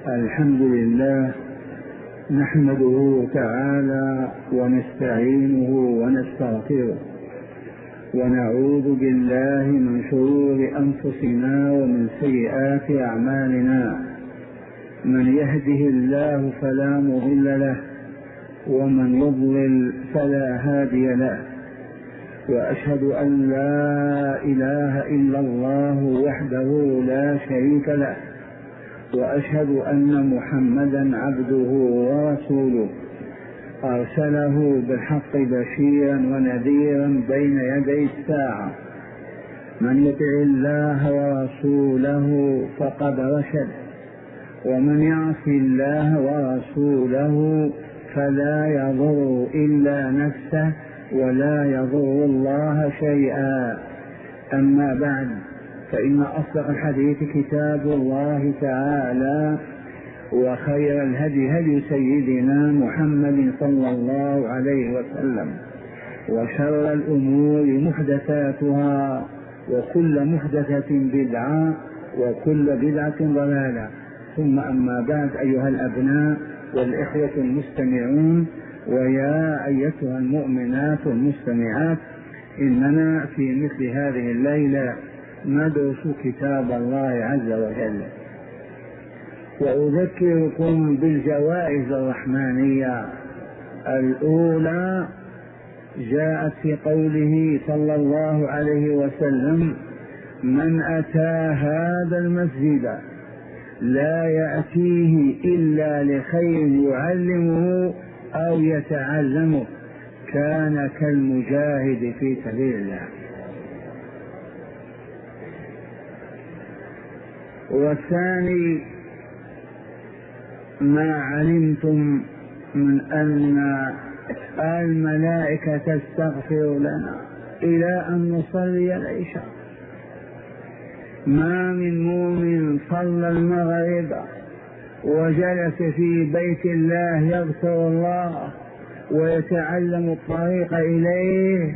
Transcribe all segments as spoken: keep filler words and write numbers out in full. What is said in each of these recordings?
الحمد لله نحمده تعالى ونستعينه ونستغفره ونعوذ بالله من شرور أنفسنا ومن سيئات أعمالنا. من يهده الله فلا مضل له ومن يضلل فلا هادي له، وأشهد أن لا إله إلا الله وحده لا شريك له، وأشهد أن محمدا عبده ورسوله أرسله بالحق بشيرا ونذيرا بين يدي الساعة. من يطع الله ورسوله فقد رشد، ومن يعص الله ورسوله فلا يضر إلا نفسه ولا يضر الله شيئا. أما بعد، فإن أصدق الحديث كتاب الله تعالى، وخير الهدي هدي سيدنا محمد صلى الله عليه وسلم، وشر الأمور محدثاتها، وكل محدثة بدعة، وكل بدعة ضلالة. ثم أما بعد، أيها الأبناء والإخوة المستمعون، ويا أيتها المؤمنات المستمعات، إننا في مثل هذه الليلة ندرس كتاب الله عز وجل، وأذكركم بالجوائز الرحمانية. الأولى جاءت في قوله صلى الله عليه وسلم: من أتى هذا المسجد لا يأتيه إلا لخير يعلمه أو يتعلمه كان كالمجاهد في سبيل الله. والثاني ما علمتم من أن الملائكة تستغفر لنا إلى أن نصلي العشاء. ما من مؤمن صلى المغرب وجلس في بيت الله يذكر الله ويتعلم الطريق إليه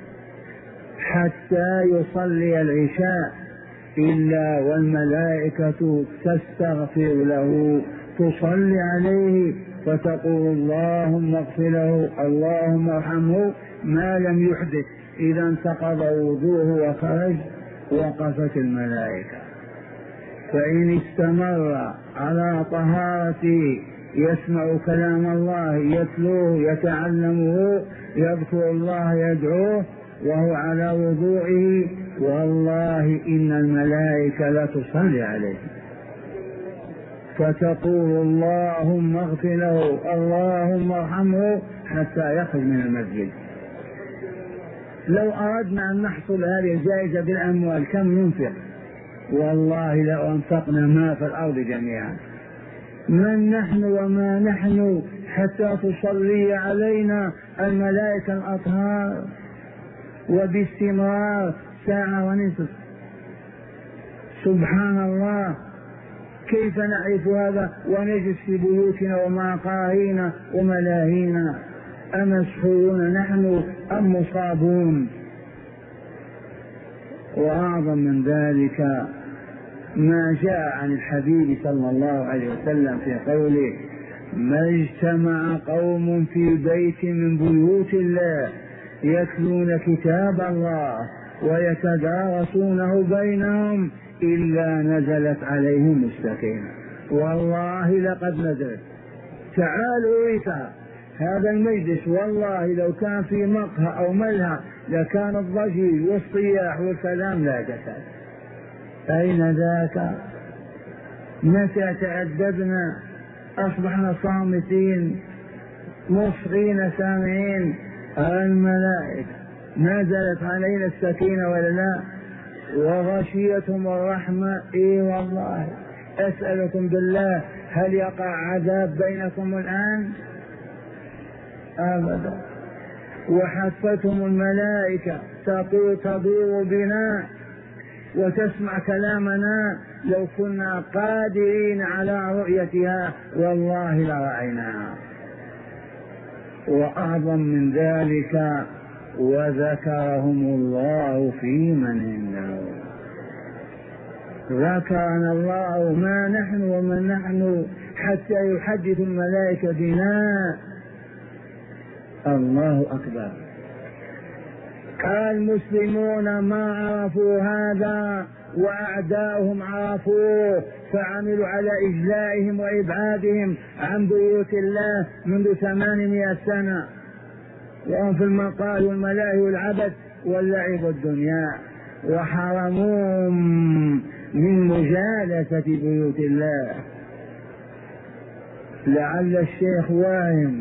حتى يصلي العشاء إلا والملائكة تستغفر له، تصلي عليه فتقول: اللهم اغفر له، اللهم ارحمه، ما لم يحدث. إذا انتقض وضوءه وخرج وقفت الملائكة. فإن استمر على طهارته يسمع كلام الله، يتلوه، يتعلمه، يذكر الله، يدعوه وهو على وضوئه، والله إن الملائكة لا تصلي عليه، فتقول: اللهم اغفر له، اللهم ارحمه، حتى يخرج من المسجد. لو أردنا أن نحصل هذه الجائزة بالأموال كم ننفق؟ والله لو أنفقنا ما في الأرض جميعا. من نحن وما نحن حتى تصلي علينا الملائكة الأطهار وباستمرار ساعة ونصف؟ سبحان الله، كيف نعرف هذا ونجلس في بيوتنا ومعقارينا وملاهينا؟ أمسحورون نحن أم مصابون؟ وأعظم من ذلك ما جاء عن الحبيب صلى الله عليه وسلم في قوله: ما اجتمع قوم في بيت من بيوت الله يتلون كتاب الله ويتدارسونه بينهم إلا نزلت عليهم السكينة. والله لقد نزلت. تعالوا ريتها هذا المجلس، والله لو كان في مقهى أو ملهى لكان الضجيج والصياح والكلام لا تكاد. أين ذاك؟ متى تأدبنا؟ أصبحنا صامتين مصغين سامعين. الملائكة نزلت علينا السكينة ولا لا؟ وغشيتهم الرحمة. إي والله. أسألكم بالله، هل يقع عذاب بينكم الآن؟ أبدا. وحفتهم الملائكة تقول تدور بنا وتسمع كلامنا. لو كنا قادرين على رؤيتها والله لرأيناها. وأعظم من ذلك: وذكرهم الله في من عنده. ذكرنا الله ما نحن ومن نحن حتى يحدث الملائكة بنا. الله أكبر. المسلمون ما عرفوا هذا وأعداؤهم عرفوه، فعملوا على إجلائهم وإبعادهم عن بيوت الله منذ ثمانمائة سنة، وهم في المقال والملاهي والعبث واللعب والدنيا، وحرموهم من مجالسة بيوت الله. لعل الشيخ واهم.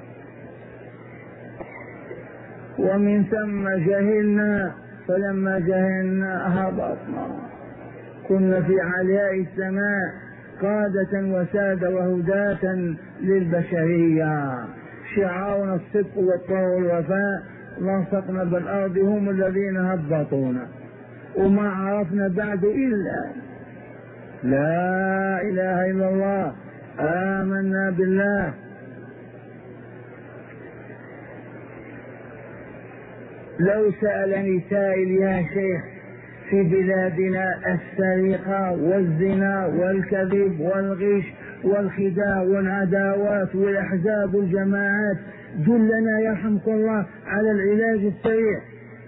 ومن ثم جهلنا، فلما جهلنا هبطنا، كنا في علياء السماء قادة وسادة وهداة للبشرية، شعارنا الصدق والطاعة والوفاء، لصقنا بالأرض هم الذين هبطونا، وما عرفنا بعد إلا لا إله إلا الله، آمنا بالله. لو سألني سائل يا شيخ في بلادنا السرقة والزنا والكذب والغش والخداع والعداوات والأحزاب والجماعات، دلنا يرحمك الله على العلاج السريع.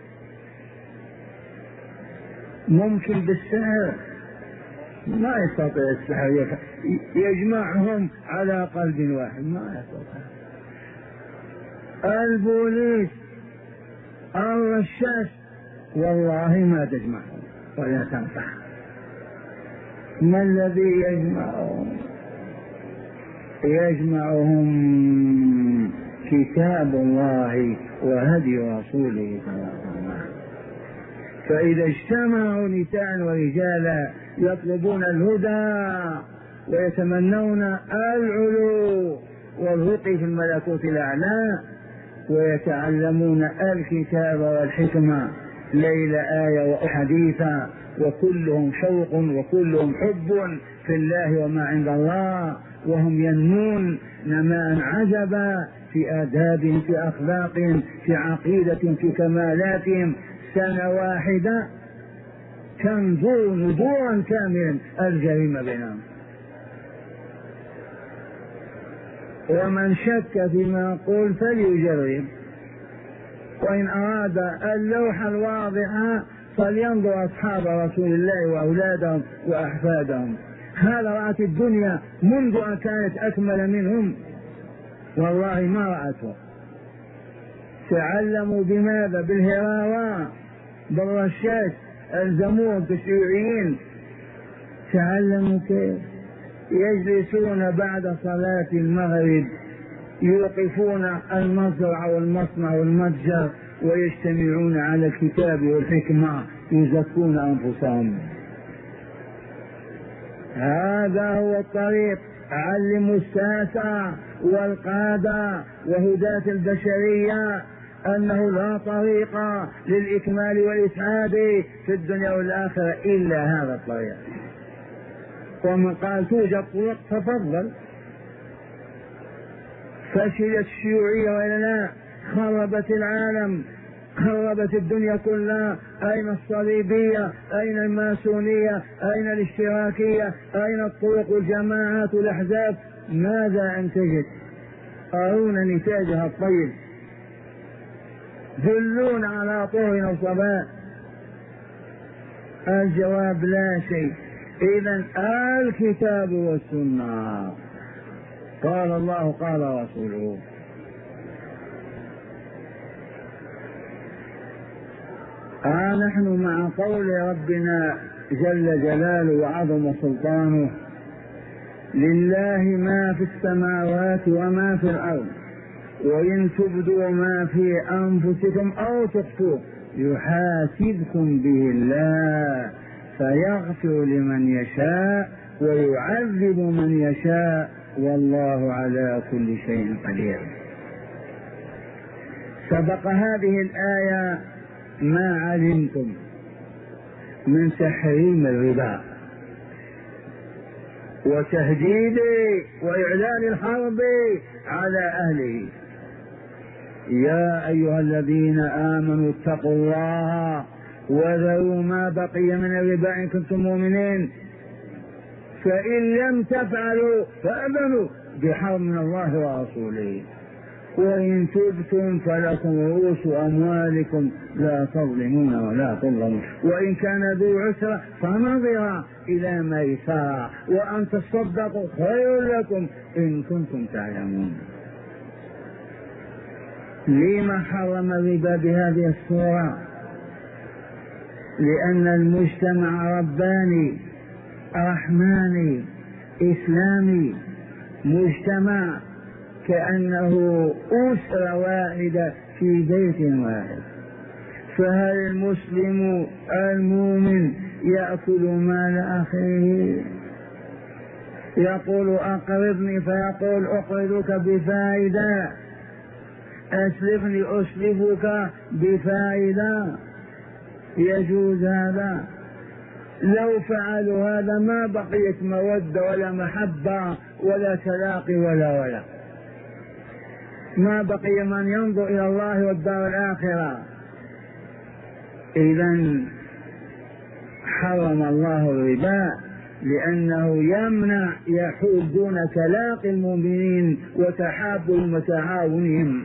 ممكن بالسحر؟ ما يستطيع السحر يجمعهم على قلب واحد، ما يستطيع. البوليس الرشاش والله ما تجمعهم ولا تنفع. ما الذي يجمعهم؟ يجمعهم كتاب الله وهدي رسوله صلى الله عليه وسلم. فإذا اجتمعوا نساء ورجالا يطلبون الهدى ويتمنون العلو والرقي في الملكوت الأعلى، ويتعلمون الكتاب والحكمة ليل آية وحديثا، وكلهم شوق وكلهم حب في الله وما عند الله، وهم ينمون نماء عجبا في آدابهم، في أخلاقهم، في عقيدتهم، في كمالاتهم. سنة واحدة تنظر نظورا كاملا الجريمة بينهم. ومن شك فيما قل فليجرب، وإن أراد اللوحة الواضحة فلينظر أصحاب رسول الله وأولادهم وأحفادهم. هذا رأت الدنيا منذ أن كانت أكمل منهم، والله ما رأته. تعلموا بماذا؟ بالهراوة، بالرشاش، الزمور، بالشيوعيين. تعلموا كيف يجلسون بعد صلاة المغرب يوقفون المزرعة والمصنع والمتجر ويجتمعون على الكتاب والحكمة يزكون أنفسهم. هذا هو الطريق. علموا الساسة والقادة وهداة البشرية أنه لا طريق للإكمال والإسعاد في الدنيا والآخرة إلا هذا الطريق. ومن قال توجد طرق تفضل. فشلت الشيوعية وإلا لا؟ خربت العالم، خربت الدنيا كلها. أين الصليبية؟ أين الماسونية؟ أين الاشتراكية؟ أين الطرق والجماعات والأحزاب؟ ماذا أنتجت؟ أرونا نتاجها الطيب، دلون على طهر الصباح. الجواب لا شيء. إذن الكتاب والسنة، قال الله قال رسوله. ها نحن مع قول ربنا جل جلاله وعظم سلطانه: لله ما في السماوات وما في الأرض، وإن تبدوا ما في أنفسكم أو تخفوه يحاسبكم به الله فيغفر لمن يشاء ويعذب من يشاء والله على كل شيء قدير. سبق هذه الآية ما علمتم من تحريم الربا وتهديده وإعلان الحرب على أهله. يا أيها الذين آمنوا اتقوا الله وذروا ما بقي من الربا إن كنتم مؤمنين. فإن لم تفعلوا فأذنوا بحرب من الله ورسوله، وإن تبتم فلكم رؤوس أموالكم لا تظلمون ولا تظلمون، وإن كان ذو عسرة فنظر إلى ميسرة، وأن تصدقوا خير لكم إن كنتم تعلمون. لما حرم الربا بهذه الصورة؟ لأن المجتمع رباني رحماني إسلامي، مجتمع كأنه أسرة واحدة في بيت واحد. فهل المسلم المؤمن يأكل مال أخيه؟ يقول أقرضني فيقول أقرضك بفائدة، أسلفني أسلفك بفائدة، يجوز هذا؟ لو فعلوا هذا ما بقيت مودة ولا محبة ولا تلاقي ولا ولا ما بقي من ينظر إلى الله والدار الآخرة. إذن حرم الله الربا لأنه يمنع يحول دون تلاقي المؤمنين وتحابهم وتعاونهم.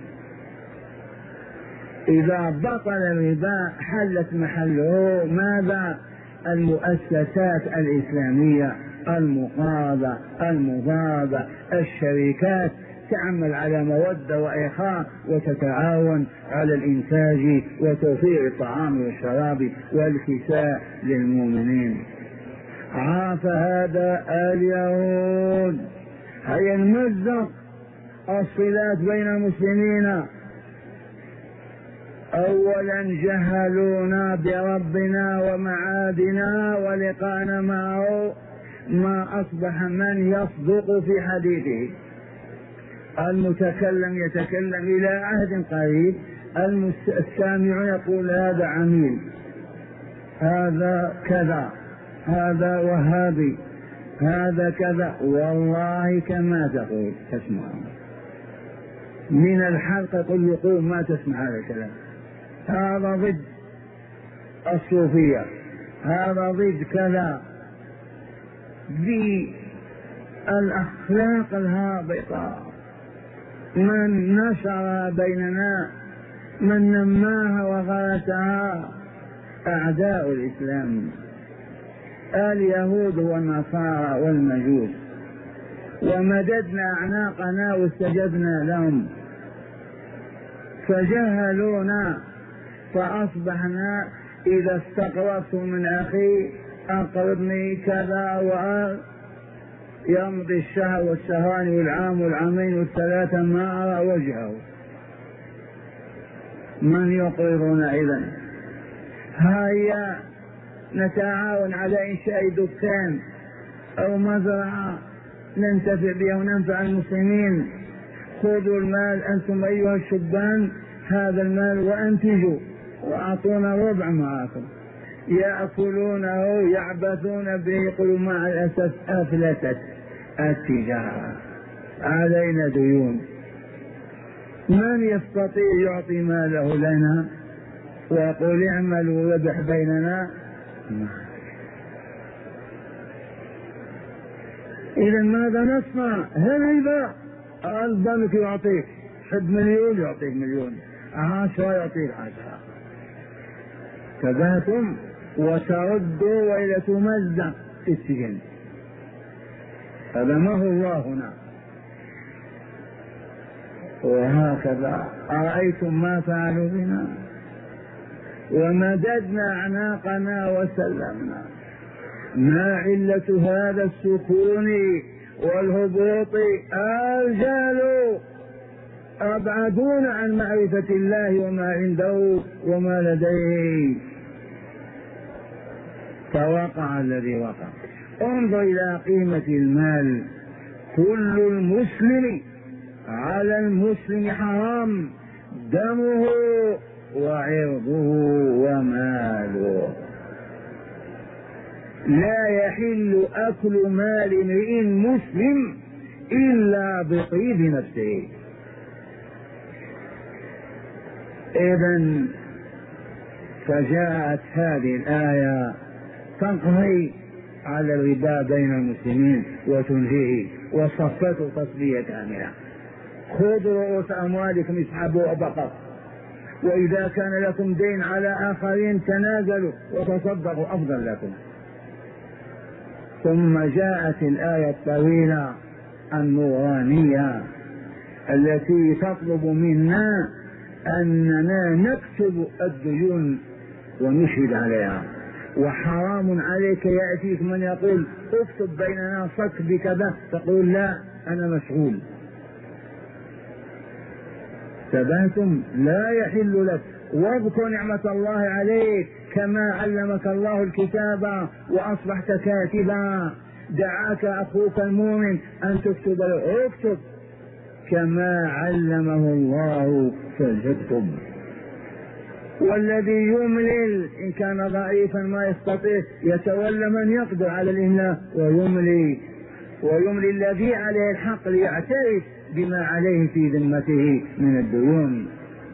إذا بطل الربا حلت محله ماذا؟ المؤسسات الإسلامية، المقاضة، المضادة، الشركات تعمل على مودة وإخاء وتتعاون على الإنتاج وتوفير الطعام والشراب والكساء للمؤمنين. عاف هذا اليهود. هيا نمزق الصلات بين المسلمين. أولا جهلونا بربنا ومعادنا ولقانا معه، ما أصبح من يصدق في حديثه. المتكلم يتكلم إلى عهد قريب، السامع يقول هذا عميل، هذا كذا، هذا وهابي، هذا كذا، والله كما تقول تسمع. من الحلقة يقول يقول ما تسمع هذا الكلام، هذا ضد الصوفية، هذا ضد كذا، بالأخلاق الهابطة من نشر بيننا، من نماها وغرسها أعداء الإسلام، اليهود والنصارى والمجوس، ومددنا أعناقنا واستجبنا لهم فجهلونا، فأصبحنا إذا استقرضت من أخي أقرضني كذا وأر، يمضي الشهر والشهران والعام والعامين والثلاثة ما أرى وجهه. من يقرضنا إذن؟ هيا نتعاون على إنشاء دكان أو مزرعة ننتفع بها وننفع المسلمين. خذوا المال أنتم أيها الشبان، هذا المال وأنتجوا وأعطونا ربع معكم. يأكلونه يعبثون به، يقولوا مع الأسف أفلتت التجارة، علينا ديون. من يستطيع يعطي ماله لنا ويقول اعملوا ربح بيننا؟ إذا ماذا نصنع؟ هل البنك يعطيك حد مليون يعطيك مليون، عشرة يعطيك عشرة، تباتم وتردوا وإلى تمزق في السجن. هذا ما هو الله هنا. وهكذا أرأيتم ما فعلوا بنا، ومددنا أعناقنا وسلمنا. ما علة هذا السكون والهبوط؟ الرجال أبعدون عن معرفة الله وما عنده وما لديه، فوقع الذي وقع. انظر إلى قيمة المال. كل المسلم على المسلم حرام دمه وعرضه وماله. لا يحل أكل مال امرئ مسلم إلا بطيب نفسه. إذن فجاءت هذه الآية تقضي على الربا بين المسلمين وتنهيه، وصفته تصفية كاملة. خذوا رؤوس أموالكم اسحبوها فقط، وإذا كان لكم دين على آخرين تنازلوا وتصدقوا أفضل لكم. ثم جاءت الآية الطويلة النورانية التي تطلب منا أننا نكتب الديون ونشهد عليها، وحرام عليك يأتيك من يقول اكتب بيننا صك بكذا تقول لا أنا مسؤول. تبهتم لا يحل لك، واذكر نعمة الله عليك كما علمك الله الكتاب وأصبحت كاتبا. دعاك أخوك المؤمن أن تكتب له، اكتب كما علمه الله فليكتب. والذي يملل إن كان ضعيفا ما يستطيع يتولى من يقدر على الإملاء ويملي ويملي الذي عليه الحق ليعترف بما عليه في ذمته من الديون.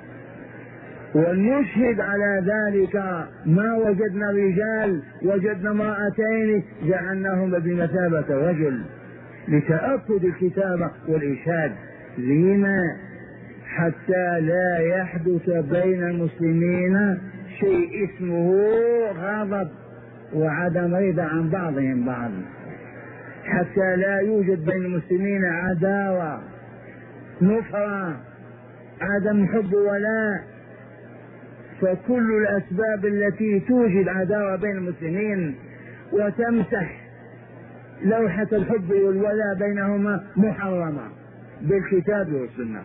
ونشهد على ذلك ما وجدنا رجال وجدنا امرأتين جعلناهم بمثابة رجل لتأكد الكتابة والإشهاد. لما؟ حتى لا يحدث بين المسلمين شيء اسمه غضب وعدم رضا عن بعضهم بعض، حتى لا يوجد بين المسلمين عداوة نفرة عدم حب ولاء. فكل الأسباب التي توجد عداوة بين المسلمين وتمسح لوحة الحب والولاء بينهما محرمة بالكتاب والسنة.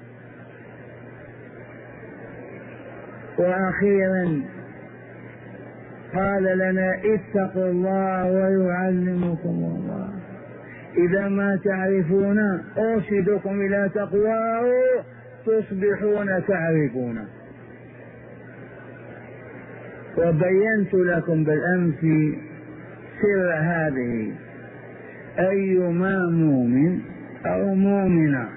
وأخيرا قال لنا اتقوا الله ويعلمكم الله. إذا ما تعرفون أرشدكم إلى تقواه تصبحون تعرفون. وبينت لكم بالأمس سر هذه. أيما مؤمن أو مؤمنة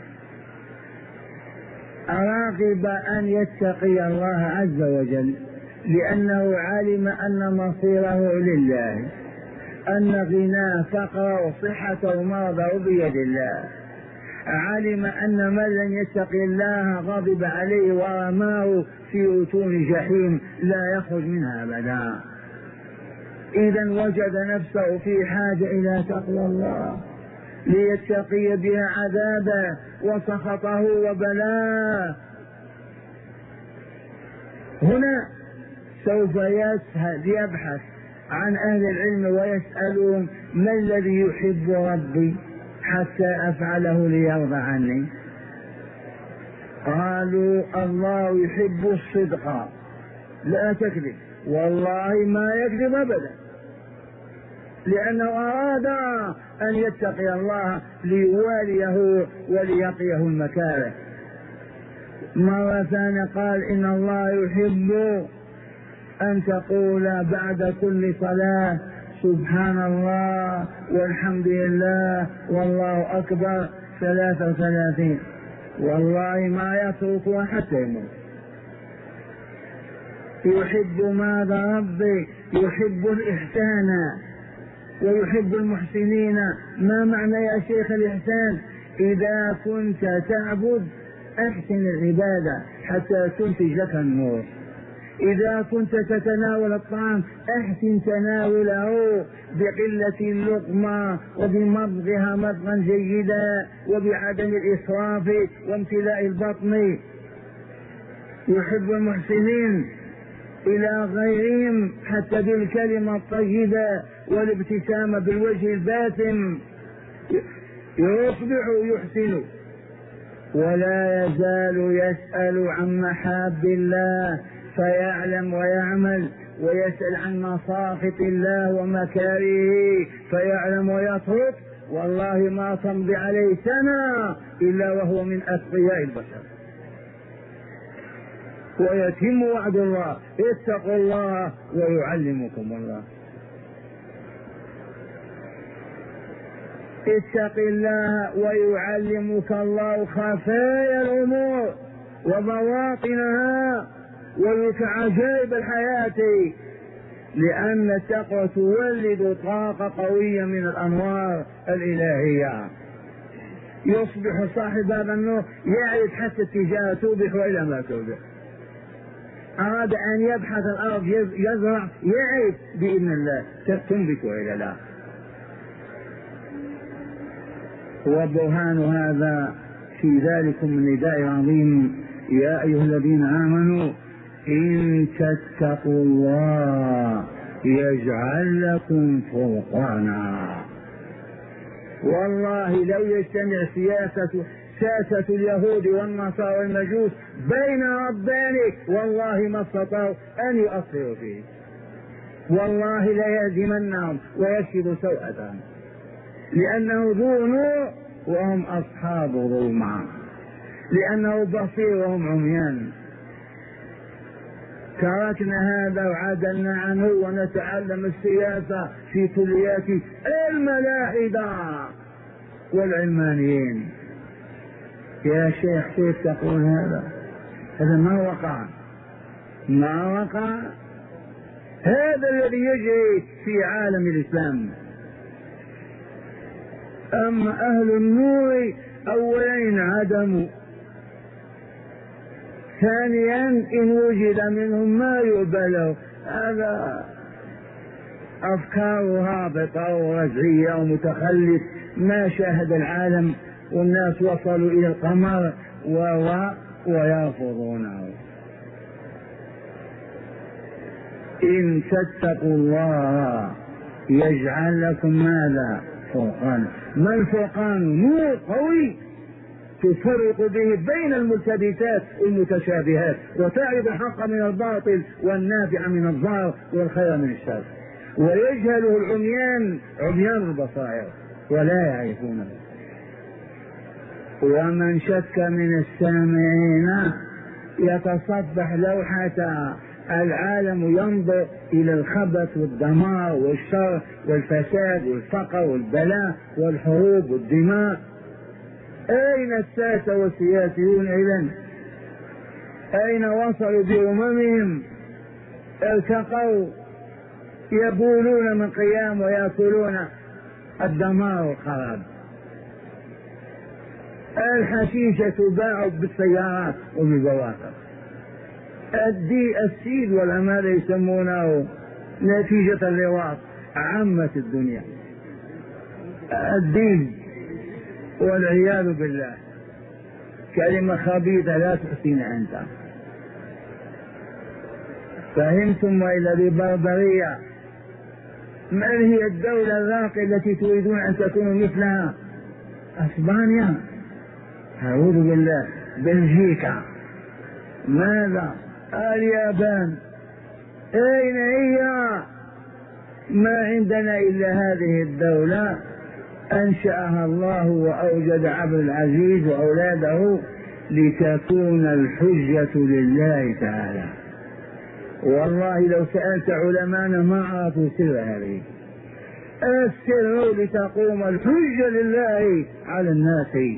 أراغب أن يتقي الله عز وجل لأنه علم أن مصيره لله، أن غناه فقره وصحته ومرضه بيد الله، علم أن من لن يتقي الله غضب عليه ورماه في أتون جحيم لا يخرج منها أبدا. إذا وجد نفسه في حاجة إلى تقوى الله ليتقي بها عذابه وسخطه وبلاه. هنا سوف يسهل يبحث عن أهل العلم ويسألهم ما الذي يحب ربي حتى أفعله ليرضى عني؟ قالوا الله يحب الصدق، لا تكذب، والله ما يكذب أبدا، لأنه أراد أن يتقي الله ليواليه وليقيه المكاره. مرة ثانية قال إن الله يحب أن تقول بعد كل صلاة سبحان الله والحمد لله والله أكبر ثلاثة وثلاثين، والله ما يتركها حتى يموت. يحب ماذا ربي؟ يحب الإحسان ويحب المحسنين. ما معنى يا شيخ الإحسان؟ إذا كنت تعبد أحسن العبادة حتى تنتج لك النور. إذا كنت تتناول الطعام أحسن تناوله بقلة اللقمة وبمضغها مضغا جيدا وبعدم الإسراف وامتلاء البطن. يحب المحسنين إلى غيرهم حتى بالكلمة الطيبة والابتسامة بالوجه الباسم يصبح يحسن، ولا يزال يسأل عن محاب الله فيعلم ويعمل، ويسأل عن مساخط الله ومكاره فيعلم ويترك. والله ما تمضي عليه سنة إلا وهو من أتقياء البشر. ويتم وعد الله اتقوا الله ويعلمكم الله. اتق الله ويعلمك الله خفايا الأمور وبواطنها وعجائب الحياة. لأن التقوى تولد طاقة قوية من الأنوار الإلهية. يصبح صاحب هذا النور يعرف حتى اتجاه توبح وإلى ما توبح. أراد أن يبحث الأرض يزرع يعرف بإذن الله تنبت وإلى لا. وبرهان هذا في ذلكم النداء العظيم: يا أيها الذين آمنوا إن تتقوا الله يجعل لكم فرقانا. والله لو يجتمع سياسة ساسة اليهود والنصارى والمجوس بين ربانك والله ما استطاعوا أن يؤثروا فيه، والله لا يهزمنهم ويكشف سوءتهم، لأنه ذو نور وهم أصحاب ظلمة، لأنه بصير وهم عميان. تركنا هذا وعدلنا عنه ونتعلم السياسة في كليات الملاحدة والعلمانيين. يا شيخ كيف تقول هذا؟ هذا ما وقع، ما وقع. هذا الذي يجري في عالم الإسلام. أما أهل النور أولا عدموا، ثانيا إن وجد منهم ما يقبله، هذا أفكار هابطة ورجعية ومتخلف، ما شاهد العالم والناس وصلوا إلى القمر و ويرفضونه. إن تتقوا الله يجعل لكم ماذا؟ فرقان. ما الفرقان؟ نور قوي تفرق به بين الملتبسات والمتشابهات، وتعرف الحق من الباطل والنافع من الضار والخير من الشر. ويجهله العميان عميان البصائر ولا يعرفونه. ومن شك من السامعين يتصفح لوحة العالم ينظر إلى الخبث والدمار والشر والفساد والفقر والبلاء والحروب والدماء. أين الساسة والسياسيون إذن؟ أين وصلوا بأممهم؟ ارتقوا يبولون من قيام ويأكلون الدمار والخراب. الحشيشة تباع بالسيارات وبالبواخر. الدي السيد والأمال يسمونه نتيجة اللواط عامة الدنيا. الدين والعياذ بالله كلمة خبيثة لا تحسين أنت. فهمتم؟ وإلى ببربرية. من هي الدولة الراقية التي تريدون أن تكونوا مثلها؟ أسبانيا، أعوذ بالله، بلجيكا، ماذا؟ اليابان. أين هي؟ ما عندنا إلا هذه الدولة أنشأها الله وأوجد عبد العزيز وأولاده لتكون الحجة لله تعالى. والله لو سألت علماءنا ما عرفوا سر هذه السر، لتقوم الحجة لله على الناس.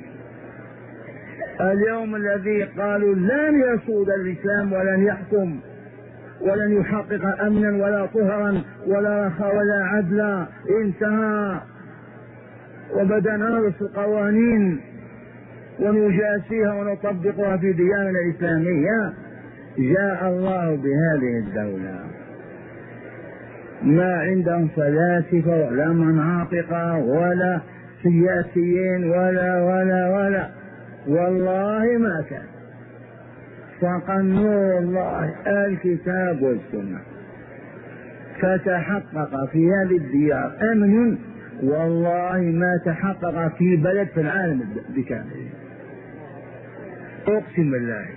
اليوم الذي قالوا لن يسود الإسلام ولن يحكم ولن يحقق أمنا ولا طهرا ولا رخاء ولا عدلا، انتهى. وبدأ نرس القوانين ونجاسيها ونطبقها في دياننا الإسلامية. جاء الله بهذه الدولة، ما عندهم فلاسفة ولا مناطق ولا سياسيين ولا ولا ولا والله ما كان. فقد نور الله الكتاب والسنة، فتحقق في هذه الديار أمن والله ما تحقق في بلد في العالم بكامله، أقسم بالله.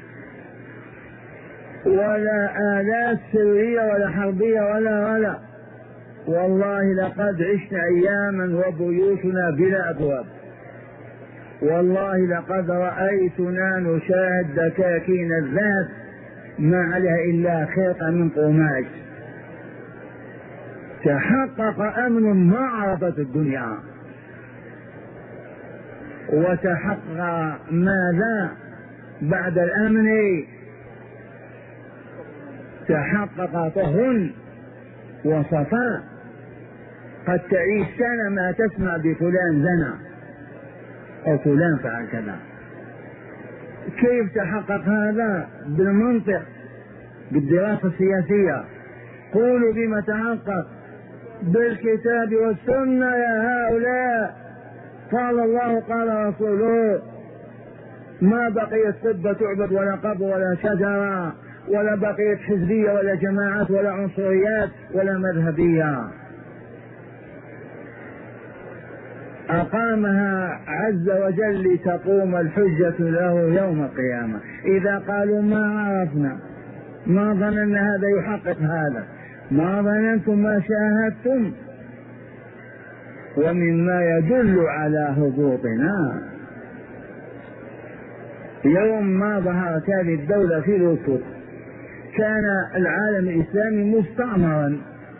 ولا آلات سرية ولا حربية ولا ولا والله لقد عشنا أياما وبيوتنا بلا أبواب. والله لقد رأيتنا نشاهد دكاكين الذات ما عليها إلا خيط من قماش. تحقق أمن ما عرفت الدنيا، وتحقق ماذا بعد الأمن؟ تحقق طهر وصفاء. قد تعيش سنة ما تسمع بفلان زنا أو فلان فعل كذا. كيف تحقق هذا؟ بالمنطق، بالدراسة السياسية. قولوا بما تحقق؟ بالكتاب والسنة يا هؤلاء. قال الله قال رسوله. ما بقيت قبة تعبد ولا قبر ولا شجرة ولا بقيت حزبية ولا جماعات ولا عنصريات ولا مذهبية. أقامها عز وجل لتقوم الحجة له يوم القيامة. إذا قالوا ما عرفنا، ما ظننا هذا يحقق هذا، ما ظننتم ما شاهدتم، ومما يدل على هبوطنا يوم ما ظهرت هذه الدولة في الوسط كان العالم الإسلامي مستعمرا.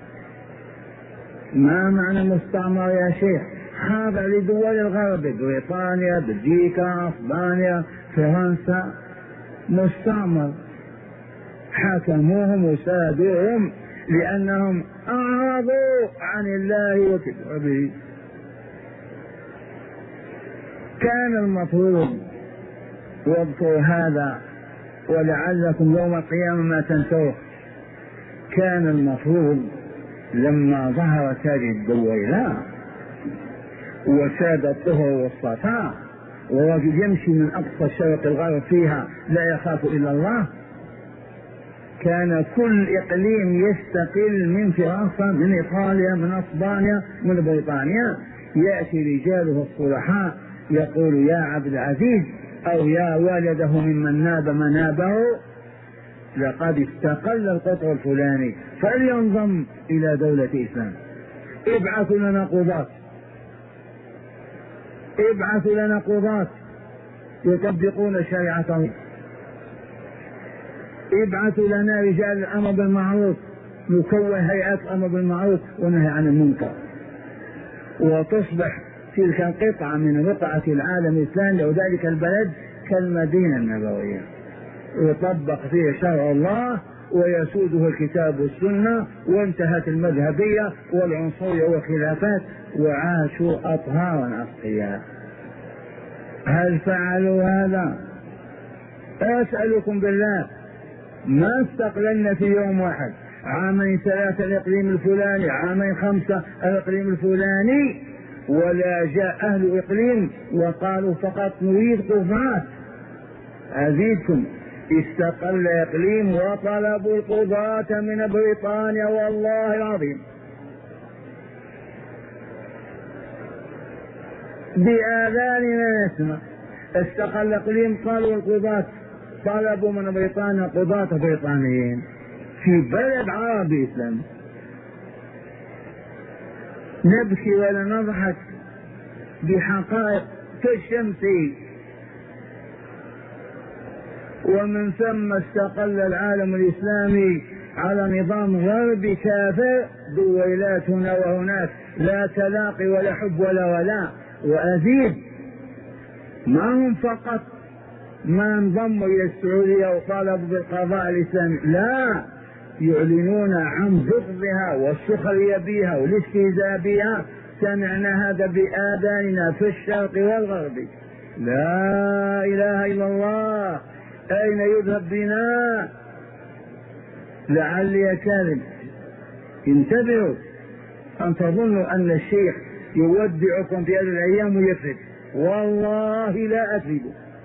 ما معنى مستعمر يا شيخ؟ خاضع لدول الغرب، بريطانيا، بلجيكا، اسبانيا، فرنسا، مستعمر. حاكموهم وسادوهم لأنهم أعرضوا عن الله وكتابه. كان المفروض، واذكروا هذا ولعلكم يوم القيامة ما تنسوه، كان المفروض لما ظهرت هذه الدويلات وساد الطهر والصفاء ورجل يمشي من أقصى الشرق الغرب فيها لا يخاف إلا الله، كان كل إقليم يستقل من فرنسا، من إيطاليا، من أسبانيا، من بريطانيا، يأتي رجاله الصلحاء يقول يا عبد العزيز أو يا والده ممن ناب منابه لقد استقل القطر الفلاني فلينضم إلى دولة إسلام. ابعثوا لنا قضاة، ابعثوا لنا قضاة يطبقون شريعة الله، ابعثوا لنا رجال الأمر بالمعروف، نكون هيئات الأمر بالمعروف ونهي عن المنكر، وتصبح تلك القطعة من رقعة العالم الإسلامي أو ذلك البلد كالمدينة النبوية، يطبق فيه شرع الله ويسوده الكتاب والسنة، وانتهت المذهبية والعنصرية والخلافات وعاشوا أطهارا أتقياء. هل فعلوا هذا؟ أسألكم بالله، ما استقللنا في يوم واحد، عامين ثلاثة الإقليم الفلاني، عامين خمسة الإقليم الفلاني، ولا جاء أهل إقليم وقالوا فقط نريد قضاة. أزيدكم، استقل إقليم وطلبوا القضاة من بريطانيا والله العظيم بآذاننا نسمع. استقل إقليم قالوا القضاة، طلبوا من بريطانيا قضاة بريطانيين في بلد عربي إسلامي. نبكي ولا نضحك بحقائق كالشمس. ومن ثم استقل العالم الإسلامي على نظام غربي كافر، دويلات هنا وهناك، لا تلاقي ولا حب ولا ولاء. وأزيد، ما هم فقط ما انضموا إلى السعودية وطالبوا بالقضاء الإسلامي، لا، يعلنون عن بغضها والسخرية بها والاستهزاء بها. سمعنا هذا بآذاننا في الشرق والغرب. لا إله إلا الله، أين يذهب بنا؟ لعلي كاذب. انتبهوا أن تظنوا أن الشيخ يودعكم في هذه الأيام ويكذب، والله لا أكذب،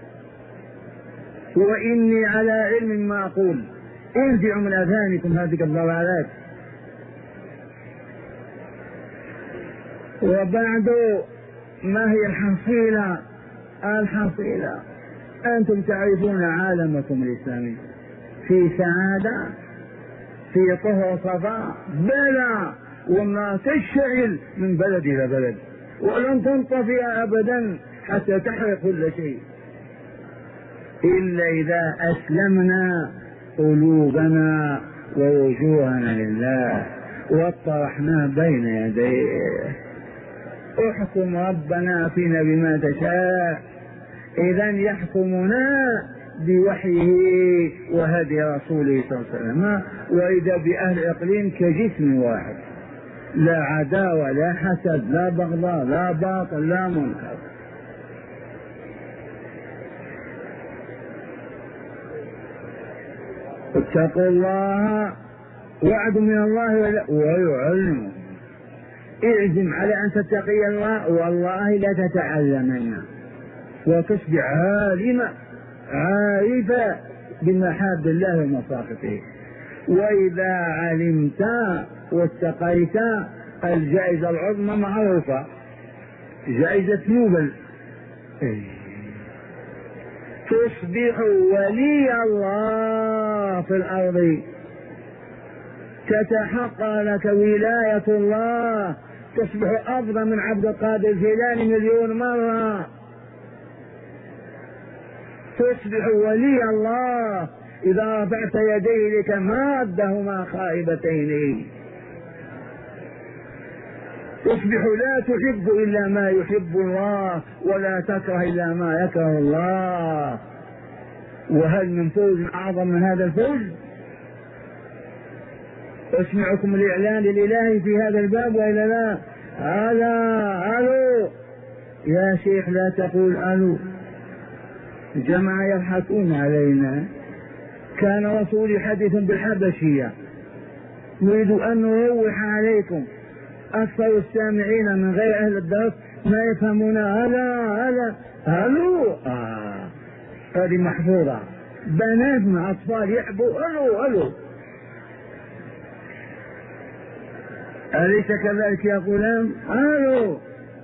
وإني على علم ما أقول. انزعوا من أذهانكم هذه الضلالات. وبعد، ما هي الحصيلة؟ الحصيلة أنتم تعرفون عالمكم الإسلامي في سعادة، في طهر صفاء، بلى، والنار تشتعل من بلد إلى بلد ولن تنطفئ أبدا حتى تحرق كل شيء، إلا إذا أسلمنا قلوبنا ووجوهنا لله واطرحنا بين يديه. احكم ربنا فينا بما تشاء، إذا يحكمنا بوحيه وهدي رسوله صلى الله عليه وسلم. وإذا بأهل إقليم كجسم واحد، لا عداوة لا حسد لا بغضاء لا باطل لا منكر. اتقوا الله، وعد من الله ويعلم. اعزم على أن تتقي الله والله لا تتعلمن وتصبح عالمة عارفة بمحاب الله ومصافته. وإذا علمت واتقيت الجائزة العظمى معروفة، جائزة نوبل، تصبح ولي الله في الأرض، تتحقق لك ولاية الله، تصبح أفضل من عبد القادر الجيلاني مليون مرة. تصبح ولي الله إذا رفعت يديه لك ما ردهما خائبتين. تصبح لا تحب إلا ما يحب الله ولا تكره إلا ما يكره الله. وهل من فوز أعظم من هذا الفوز؟ أسمعكم الإعلان الإلهي في هذا الباب وإلا لا؟ ألا ألو يا شيخ لا تقول ألو، جماعة يضحكون علينا. كان رسول يحدث بالحبشية، نريد أن نروح عليكم. أكثر السامعين من غير أهل الدرس ما يفهمون ألا ألا ألو. آه هذه محفوظة، بناتنا أطفال يحبوا ألو ألو. أليس كذلك يا غلام؟ ألو.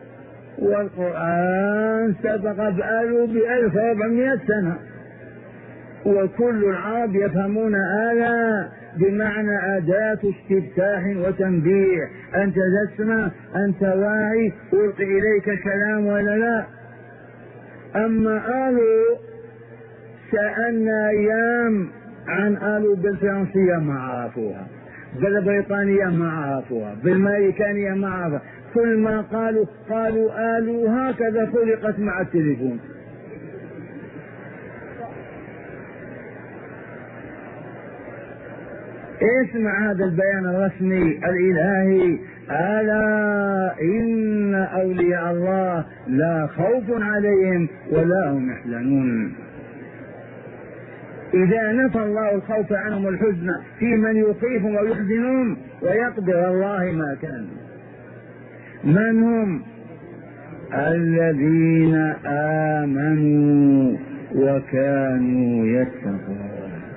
والقرآن سبق بألو بألف وأربعمائة سنة، وكل العرب يفهمون آلا بمعنى أداة استفتاح وتنبيه. أنت تسمع، أنت واعي، ألقي إليك كلام ولا لا؟ أما آلو سألنا أيام عن آلو بالفرنسية ما عرفوها، بالبريطانية ما عرفوها، بالماريكانية ما عرفوها. كل ما قالوا قالوا آلو هكذا خلقت مع التليفون. اسمع هذا البيان الرسمي الإلهي: ألا إن أولياء الله لا خوف عليهم ولا هم يحزنون. إذا نفى الله الخوف عنهم والحزن في من يخيفهم ويحزنون ويقدر الله ما كان. من هم؟ الذين آمنوا وكانوا يتقون.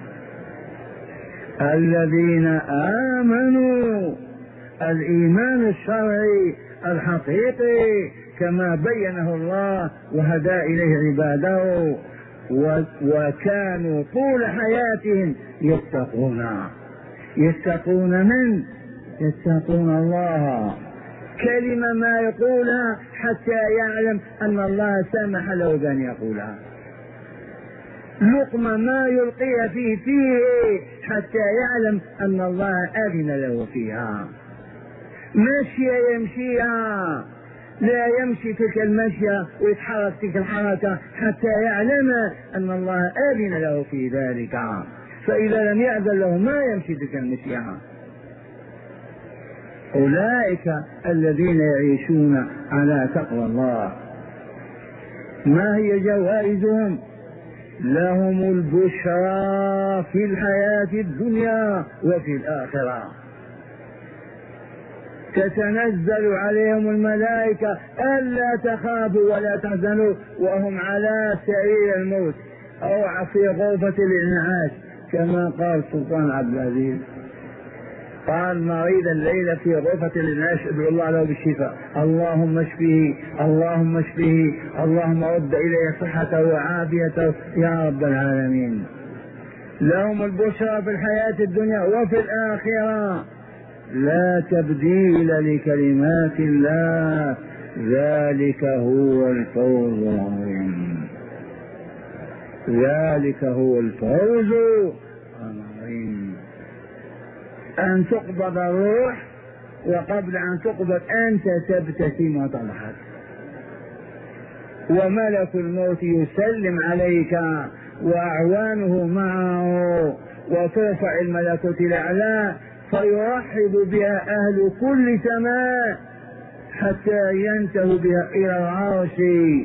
الذين آمنوا، الإيمان الشرعي الحقيقي كما بينه الله وهدى إليه عباده، وكانوا طول حياتهم يتقون. يتقون من؟ يتقون الله. كلمة ما يقولها حتى يعلم أن الله سمح له بأن يقولها. لقمة ما يلقيها فيه فيه حتى يعلم أن الله أذن له فيها. مشية يمشيها، لا يمشي تلك المشية ويتحرك تلك الحركة حتى يعلم أن الله أذن له في ذلك. فإذا لم يأذن له ما يمشي تلك المشية. أولئك الذين يعيشون على تقوى الله. ما هي جوائزهم؟ لهم البشرى في الحياة الدنيا وفي الآخرة. تتنزل عليهم الملائكة ألا تخافوا ولا تحزنوا وهم على سرير الموت أو في غرفة الإنعاش، كما قال سلطان عبد العزيز، قال مريض الليلة في غرفة الإنعاش ادعو الله له بالشفاء، اللهم اشفه اللهم اشفه اللهم رد إليه صحته وعافيته يا رب العالمين. لهم البشرى في الحياة الدنيا وفي الآخرة، لا تبديل لكلمات الله، ذلك هو الفوز العظيم. ذلك هو الفوز العظيم. أن تقبض الروح وقبل أن تقبض أنت تبتسم وتضحك، وملك الموت يسلم عليك وأعوانه معه، وترفع الملكوت الأعلى فيرحب بها أهل كل سماء حتى ينتهوا بها إلى العرش،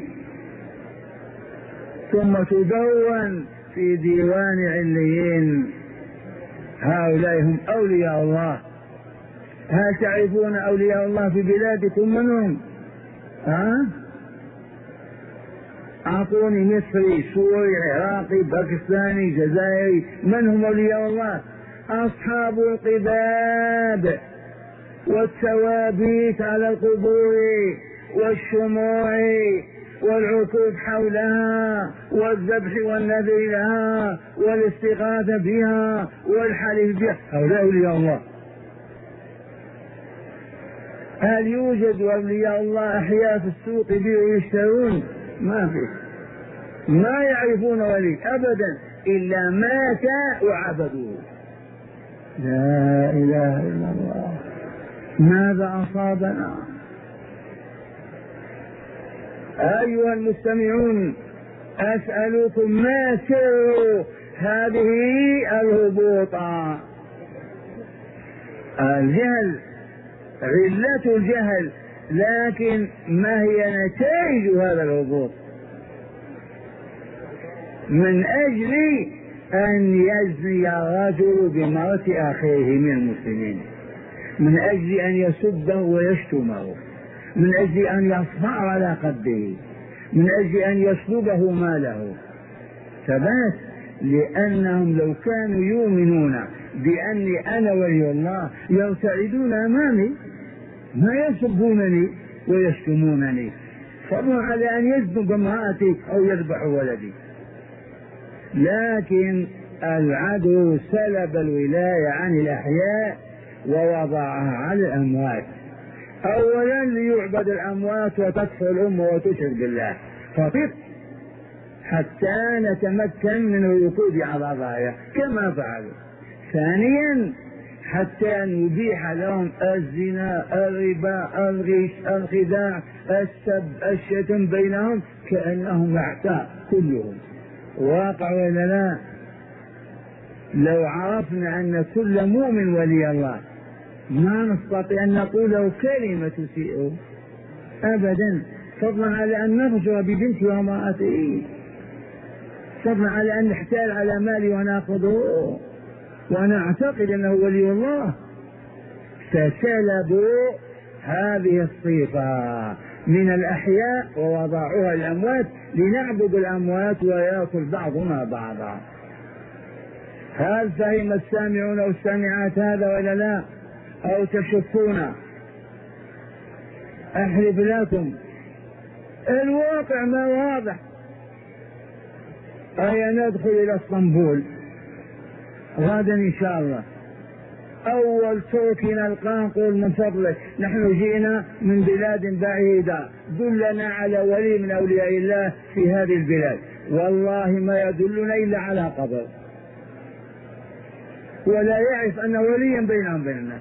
ثم تدون في ديوان عليين. هؤلاء هم أولياء الله. هل تعرفون أولياء الله في بلادكم منهم؟ ها؟ أعطوني مصري، سوري، عراقي، باكستاني، جزائري، من هم أولياء الله؟ أصحاب القباب والثوابيت على القبور والشموع والعكوف حولها والذبح والنذر لها والاستغاثة بها والحلف بها، هؤلاء أولياء الله. هل يوجد أولياء الله أحياء في السوق يبيعوا ويشترون؟ ما في، ما يعرفون ولي أبدا إلا مات وعبدوه. لا إله إلا الله. ماذا أصابنا؟ أيها المستمعون، أسألكم ما سر هذه الهبوطة؟ الجهل، علة الجهل، لكن ما هي نتائج هذا الهبوط؟ من أجل أن يزني الرجل بمرأة أخيه من المسلمين، من أجل أن يسبه ويشتمه، من أجل أن يصفع على قده، من أجل أن يسلبه ماله. ثبات، لأنهم لو كانوا يؤمنون بأني أنا ولي الله يرتعدون أمامي، ما يسبونني ويشتمونني، فضلا على أن يذبح امرأتي أو يذبح ولدي. لكن العدو سلب الولاية عن الأحياء ووضعها على الأموات، أولا ليعبد الأموات وتكفر الأمة وتشرك بالله فقط حتى نتمكن من الركود على ظاهرها كما فعلوا. ثانيا حتى نبيح لهم الزنا، الربا، الغش، الخداع، السب، الشتم بينهم كأنهم أعتاء كلهم. واقع ولا لا؟ لو عرفنا أن كل مؤمن ولي الله ما نستطيع أن نقول له كلمة تسيئه أبدا، فضلا على أن نفجر ببنته وامرأته، فضلا على أن نحتال على مالي ونأخذه وأنا أعتقد أنه ولي الله. فسلبوا هذه الصفة من الأحياء ووضعوها الأموات لنعبد الأموات ويأكل بعضنا بعضا. هل فهم السامعون والسامعات هذا ولا لا؟ أو تشكون؟ أحلف لكم الواقع ما واضح. هيا ندخل إلى اسطنبول غدا إن شاء الله. أول ترك نلقاه نقول من فضلك نحن جئنا من بلاد بعيدة، دلنا على ولي من أولياء الله في هذه البلاد. والله ما يدلنا إلا على قبر، ولا يعرف أن وليا بينهم بين الناس.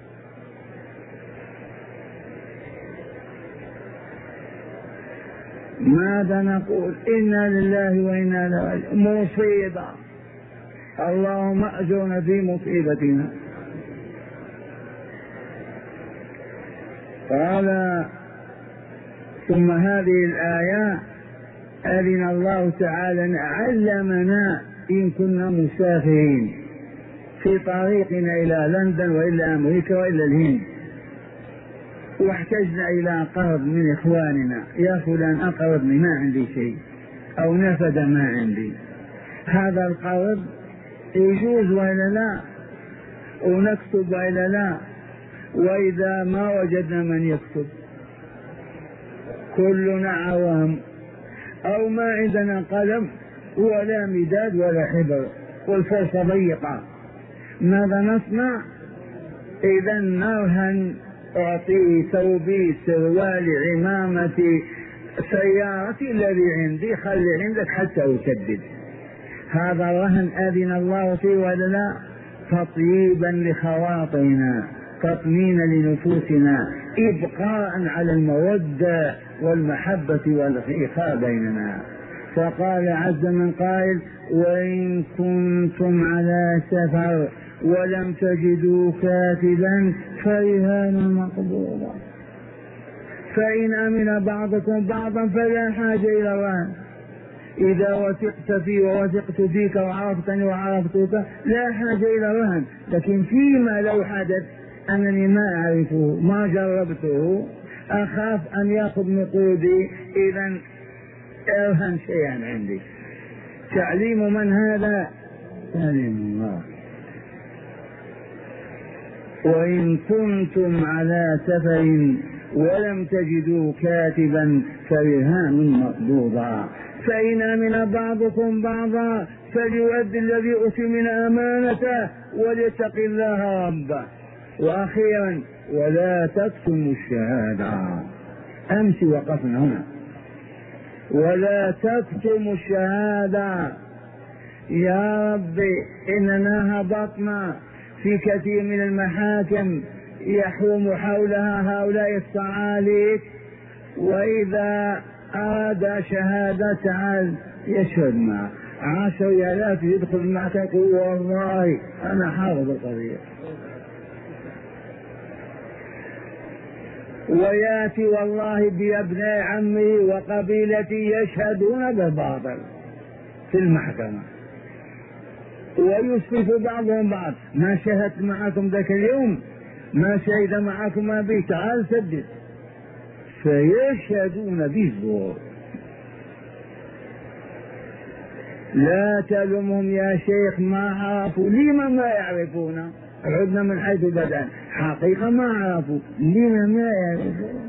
ماذا نقول؟ إنا لله وإنا إليه راجعون. مصيبة، اللهم أجرنا في مصيبتنا. قال ثم هذه الآية أذن الله تعالى علمنا إن كنا مسافرين في طريقنا إلى لندن وإلى أمريكا وإلى الهند، واحتجنا إلى قرض من إخواننا، يا فلان أقرضني ما عندي شيء أو نفد ما عندي، هذا القرض يجوز وإلا لا؟ ونكتب وإلا لا؟ وإذا ما وجدنا من يكتب كلنا عوام، أو ما عندنا قلم ولا مداد ولا حبر والفرصة ضيقة، ماذا نصنع؟ إذا نرهن، أعطيه ثوبي، سروالي، عمامتي، سيارتي الذي عندي خلي عندك حتى أسدد. هذا الرهن أذن الله فيه ولا لا؟ تطييبا لخواطرنا، تطمينا لنفوسنا، إبقاء على المودة والمحبة والإخاء بيننا. فقال عز من قائل: وإن كنتم على سفر ولم تجدوا كاتبا فرهان مقبوضة، فإن أمن بعضكم بعضا فلا حاجة إلى الرهن. إذا وثقت في ووثقت فيك وعرفتني وعرفتك لا حاجة إلى الرهن. لكن فيما لو حدث أنني ما أعرفه ما جربته أخاف أن يأخذ نقودي، إذا ارهن شيئا عندي. تعليم من هذا؟ تعليم الله. وإن كنتم على سفر ولم تجدوا كاتبا فرهان مقبوضا، فإن أمن بعضكم بعضا فليؤدي الذي أؤتمن أمانته وليتق الله ربه. وأخيرا: ولا تكتموا الشهادة. أمس وقفنا هنا: ولا تكتموا الشهادة. يا ربي إننا هبطنا في كثير من المحاكم يحوم حولها هؤلاء الصعاليك، وإذا أراد شهادة تعال يشهد معه عشر آلاف يدخل معك يقول: والله أنا حافظ القضية. وياتي والله بأبناء عمه وقبيلتي يشهدون بالباطل في المحكمة، ويسلف بعضهم بعض: ما شهدت معكم ذاك اليوم، ما شهد معكم ما بي، تعال سدد. فيشهدون بالزور. لا تلومهم يا شيخ ما عرفوا. لما ما يعرفون؟ عدنا من حيث بدأ، حقيقة ما عرفوا. لما ما يعرفون؟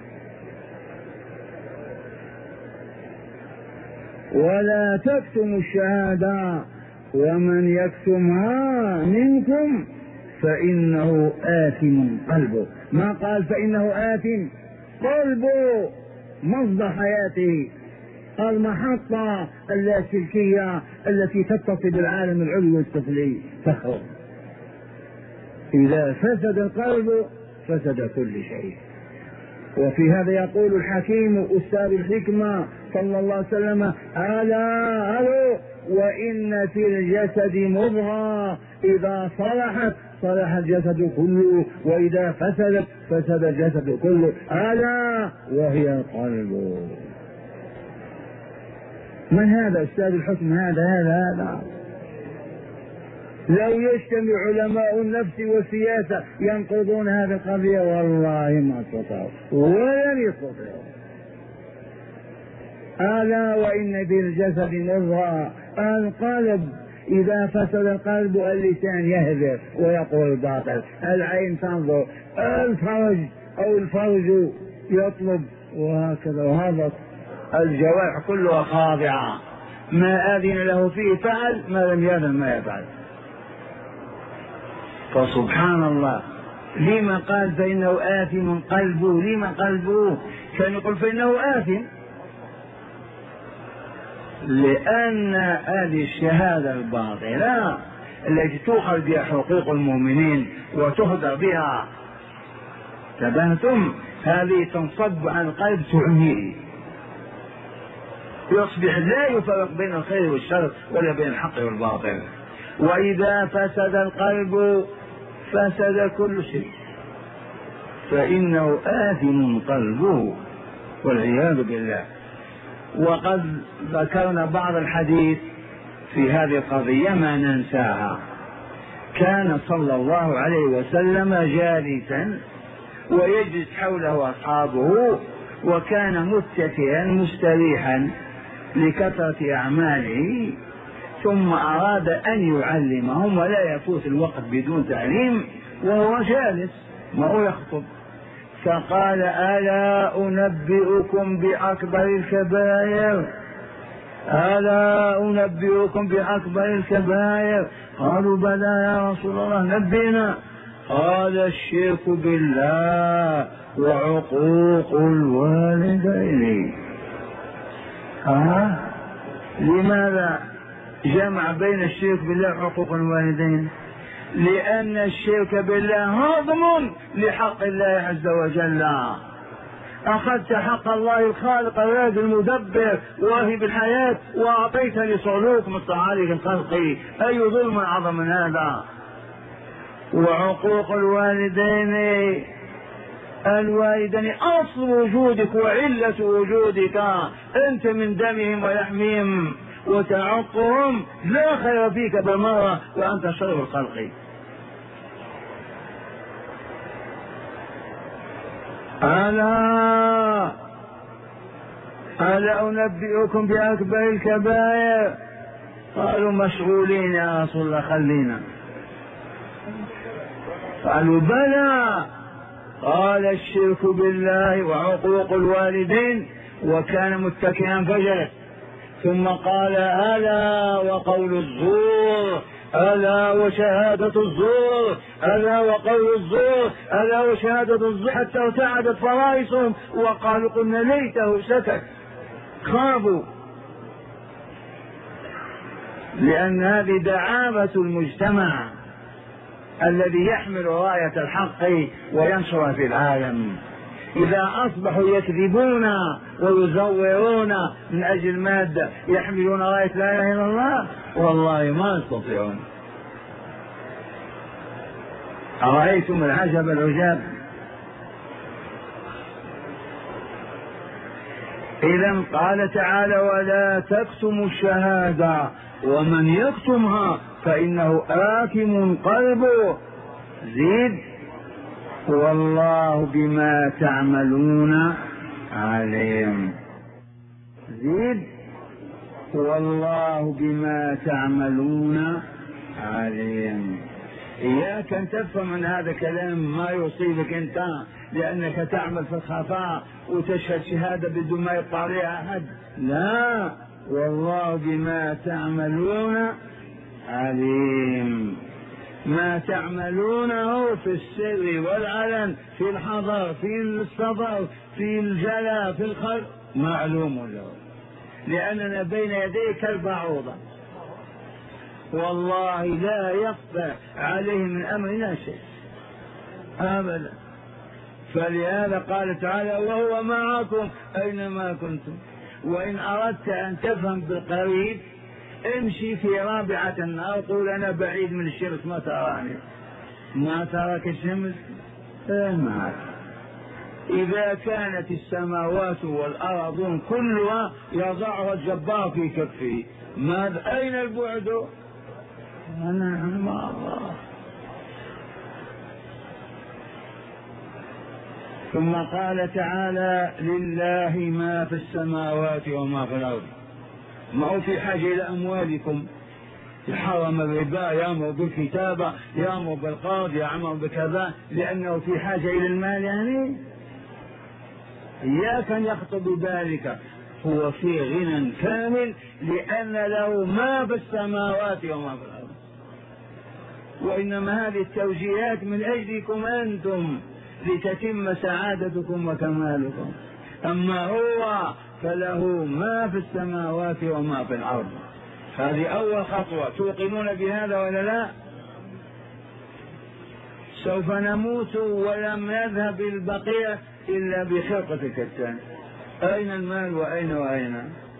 ولا تكتموا الشهادة ومن يكتمها منكم فإنه آثم قلبه. ما قال فإنه آثم، قلبه مصدر حياته، المحطة اللاسلكية التي تتصل بالعالم العلوي والسفلي تخرج. إذا فسد القلب فسد كل شيء. وفي هذا يقول الحكيم أستاذ الحكمة صلى الله عليه وسلم: ألا ألو وإن في الجسد مضغة إذا صلحت صلح الجسد كله، وإذا فسدت فسد الجسد كله، ألا وهي القلب. من هذا أستاذ الحكم؟ هذا هذا هذا لو يجتمع علماء النفس والسياسة ينقضون هذه القضية والله ما استطاعوا ولن يستطيعوا. ألا وإن بالجسد مضغة، القلب إذا فسد القلب اللسان يهذر ويقول الباطل، العين تنظر، الفرج أو الفرج يطلب، وهكذا. وهذا الجوارح كلها خاضعة، ما أذن له فيه فعل، ما لم يأذن ما يفعل. فسبحان الله، لما قال فإنه آثم قلبه؟ لما قلبه؟ كان يقول فإنه آثم، لأن هذه الشهادة الباطلة التي تؤخذ بها حقوق المؤمنين وتهدر بها تبهتم، هذه تنصب عن القلب تعميه، يصبح لا يفرق بين الخير والشر ولا بين الحق والباطل. وإذا فسد القلب فسد كل شيء، فإنه آثم قلبه والعياذ بالله. وقد ذكرنا بعض الحديث في هذه القضية ما ننساها. كان صلى الله عليه وسلم جالسا ويجلس حوله أصحابه، وكان متكئا مستريحا لكثرة أعماله، ثم أراد أن يعلمهم ولا يفوت الوقت بدون تعليم وهو جالس وهو يخطب، فقال: ألا أنبئكم بأكبر الكبائر؟ ألا أنبئكم بأكبر الكبائر؟ قالوا: بلى يا رسول الله نبئنا. قال: الشرك بالله وعقوق الوالدين. ها؟ لماذا جمع بين الشرك بالله وعقوق الوالدين؟ لأن الشرك بالله هضم لحق الله عز وجل، أخذت حق الله الخالق الرازق المدبر واهب الحياة وأعطيتني صعلوك مستعارك خلقي، أي ظلم أعظم من هذا؟ وعقوق الوالدين، الوالدين أصل وجودك وعلة وجودك، أنت من دمهم ولحمهم وتعقهم لا خير فيك بالمرة وأنت شر الخلق. ألا ألا أنبئكم بأكبر الكبائر؟ قالوا مشغولين يا رسول الله خلينا. قالوا بلى. قال الشرك بالله وعقوق الوالدين، وكان متكئا فجلس، ثم قال ألا وقول الزور، ألا وشهادة الزور، ألا وقول الزور، ألا وشهادة الزور، حتى ارتعدت فرائصهم وقالوا قلنا ليته سكت. خافوا، لأن هذه دعامة المجتمع الذي يحمل راية الحق وينشرها في العالم. إذا أصبحوا يكذبون ويزورون من أجل المادة يحملون راية لا إله إلا الله، والله ما يستطيعون. أرأيتم العجب العجاب؟ إذا قال تعالى ولا تكتموا الشهادة ومن يكتمها فإنه آثم قلبه. زيد والله بما تعملون عليم. زيد والله بما تعملون عليم. إياك أن تفهم من هذا كلام ما يصيبك أنت، لأنك تعمل في الخفاء وتشهد شهادة بدون ما يطلع عليها أحد. لا، والله بما تعملون عليم. ما تعملونه في السر والعلن، في الحضر، في الصدر، في الجلاء، في الخلق، معلوم له، لأننا بين يديه كالبعوضة، والله لا يخفى عليه من أمرنا شيء أبدا. فلهذا قال تعالى وهو معكم أينما كنتم. وإن أردت أن تفهم بالقريب امشي في رابعة النار، قول أنا بعيد من الشمس ما تراني، ما تراك الشمس معك. إذا كانت السماوات والأرض كلها يضعها الجبار في كفه، ماذا أين البعد؟ أنا مع الله. ثم قال تعالى لله ما في السماوات وما في الأرض. ما هو في حاجة إلى أموالكم، حرم الربا، يأمر بالكتابة، يأمر بالقرض، يأمر بكذا، لأنه في حاجة إلى المال. يعني إياك أن يخطر بذلك، هو في غنى كامل لأن له ما في السماوات وما في الأرض. وإنما هذه التوجيهات من أجلكم أنتم لتتم سعادتكم وكمالكم. أما هو فله ما في السماوات وما في الأرض. هذه أول خطوة. توقنون بهذا ولا لا؟ سوف نموت ولم يذهب البقية إلا بخرقة الكتان. أين المال وأين وأين؟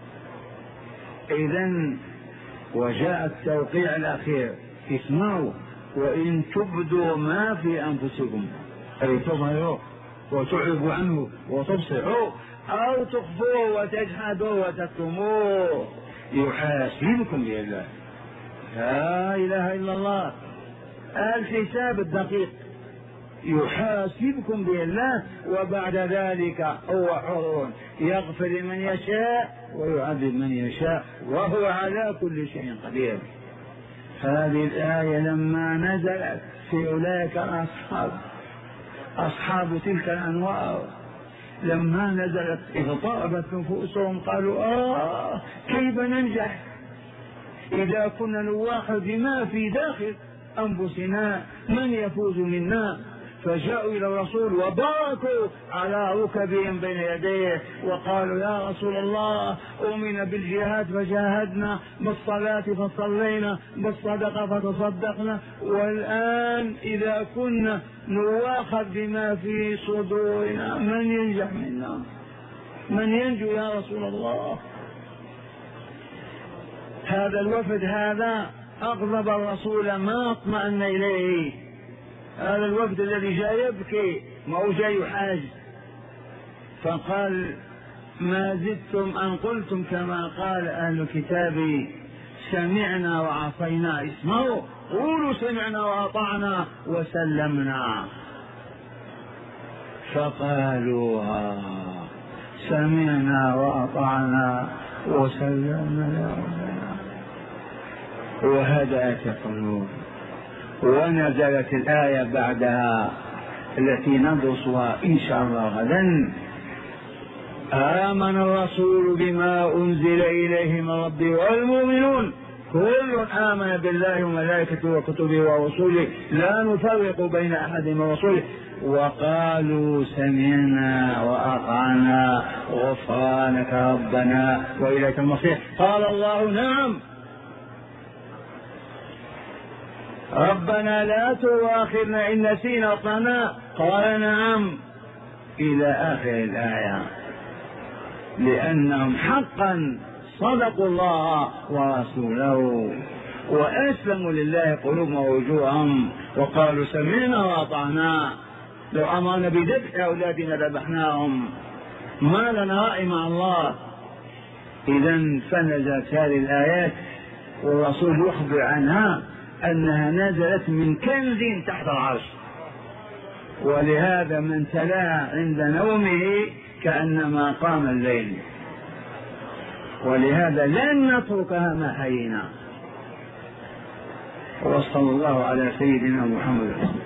إذن وجاء التوقيع الأخير، اسمعوا وإن تبدوا ما في أنفسكم، أي تظهروا وتعرضوا عنه وتبصروا، أو تخفوه وتجحدوا وتكتموه يحاسبكم به الله. لا إله إلا الله، الحساب الدقيق، يحاسبكم به الله، وبعد ذلك هو حر يغفر لمن يشاء ويعذب من يشاء وهو على كل شيء قدير. هذه الآية لما نزلت في أولئك الأصحاب أصحاب تلك الأنوار، لما نزلت اضطربت نفوسهم، قالوا آه كيف ننجح إذا كنا نواخذ بما في داخل أنفسنا، من يفوز منا؟ فجاءوا إلى الرسول وباركوا على ركبهم بين يديه وقالوا يا رسول الله أؤمن بالجهاد فجاهدنا، بالصلاة فصلينا، بالصدقة فتصدقنا، والآن إذا كنا نواخذ بما في صدورنا من ينجح منا؟ من ينجو يا رسول الله؟ هذا الوفد هذا أغضب الرسول ما اطمأن إليه. هذا الوفد الذي جاء يبكي ما هو جاي يحاج، فقال ما زدتم أن قلتم كما قال أهل الكتاب سمعنا وعصينا. اسمعوا، قولوا سمعنا وأطعنا وسلمنا. فقالوا سمعنا وأطعنا وسلمنا وهدأت القلوب. ونزلت الآية بعدها التي ندرسها إن شاء الله غدا: آمن الرسول بما أنزل إليه من ربه والمؤمنون كل آمن بالله وملائكته وكتبه ورسوله لا نفرق بين أحد من رسوله وقالوا سمعنا وأطعنا غفرانك ربنا وإليك المصير. قال الله نعم ربنا لا تؤاخذنا إن نسينا أطعنا. قال نعم إلى آخر الآية، لأنهم حقا صدقوا الله ورسوله وأسلموا لله قلوبهم ووجوههم وقالوا سمعنا وأطعنا. لو أمرنا بذبح أولادنا ذبحناهم، ما لنا رأي مع الله. إذا فنزلت هذه الآيات والرسول يخبر عنها أنها نزلت من كنز تحت العرش، ولهذا من تلاها عند نومه كأنما قام الليل، ولهذا لن نتركها ما حيينا. وصلى الله على سيدنا محمد.